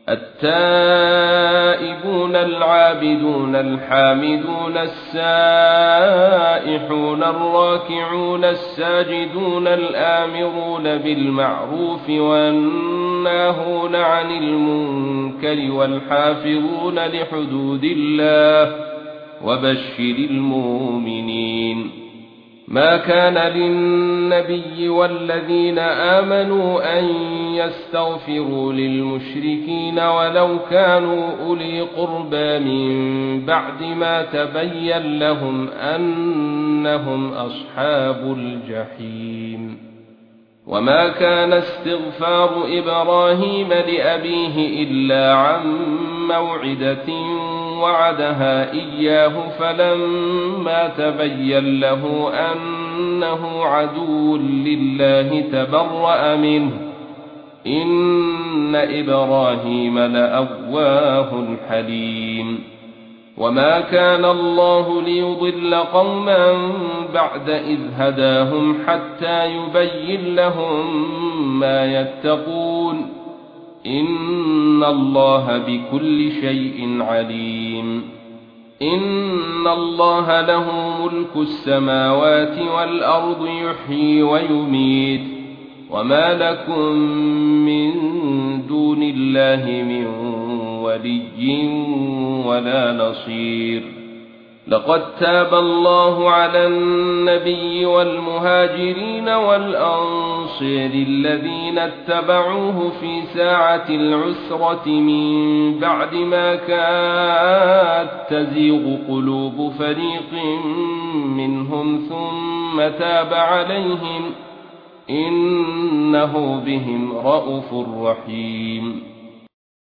التائبون العابدون الحامدون السائحون الراكعون الساجدون الآمرون بالمعروف والناهون عن المنكر والحافظون لحدود الله وبشر المؤمنين. ما كان للنبي والذين آمنوا أن يستغفروا للمشركين ولو كانوا أولي قربى من بعد ما تبين لهم أنهم أصحاب الجحيم. وما كان استغفار إبراهيم لأبيه إلا عن موعدة وعدها إياه فلما تبين له أنه عدو لله تبرأ منه إن إبراهيم لأواه حليم. وما كان الله ليضل قوما بعد إذ هداهم حتى يبين لهم ما يتقون إن الله بكل شيء عليم. إن الله له ملك السماوات والأرض يحيي ويميت وما لكم من دون الله من ولي ولا نصير. لقد تاب الله على النبي والمهاجرين والأنصار الذين اتبعوه في ساعة العسرة من بعد ما كاد تزيغ قلوب فريق منهم ثم تاب عليهم إنه بهم رءوف رحيم.